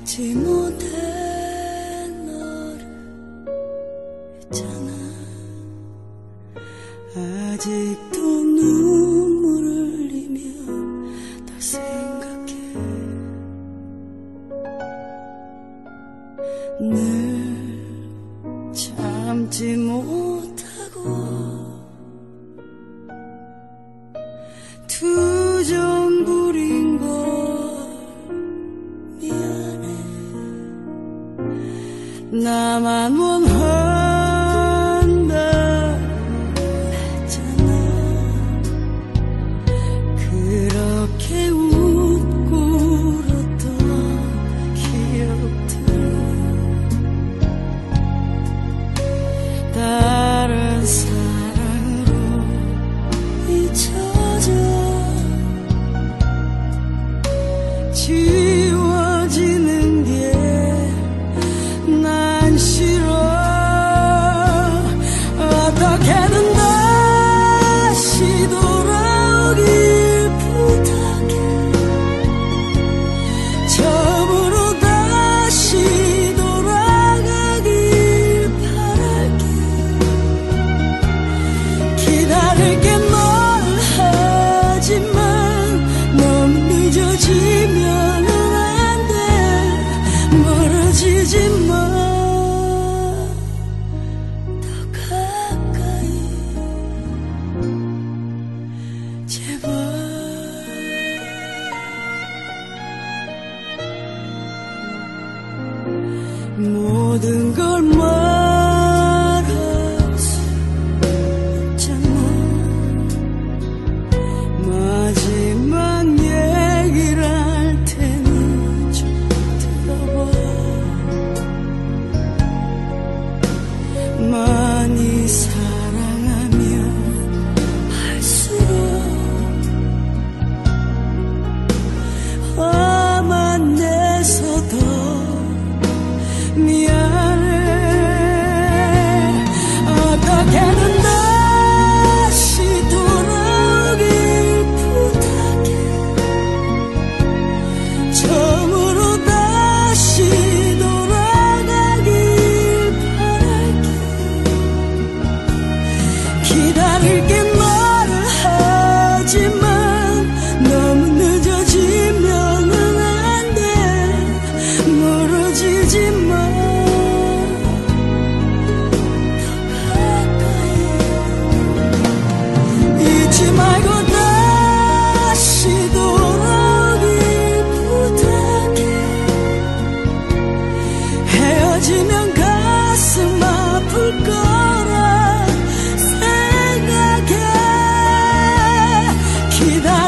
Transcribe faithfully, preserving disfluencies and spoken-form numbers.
잊지 못해 너를 있잖아. 아직도 눈물을 흘리며 널 생각해. 늘 참지 못하고 투정 부린 걸 미안해. 나만 원한다 했잖아. 그렇게 웃고 울었던 기억들 다른 사랑으로 잊혀져 지워지는 게 난 싫어. 어떻게든 다시 돌아오길 부탁해. 처음으로 다시 돌아가길 바랄게. 기다릴게 널 하지만 너무 늦어지면은 안 돼. 멀어지지 마. 더 가까이 제발. 모든 걸 말할 수 있잖아. 마지막 얘기를 할 테니 좀 들어봐. 많이 사랑하면 할수록 화만 내서 더 미안해. 어떻게든 다시 돌아오길 부탁해. 처음으로 다시 돌아가길 바랄게. 기다릴게 말을 하지만 너무 늦어지면은 안 돼. 멀어지지 마. 잊지 말고 다시 돌아오길 부탁해. 헤어지면 가슴 아플 거라 생각해. 기다려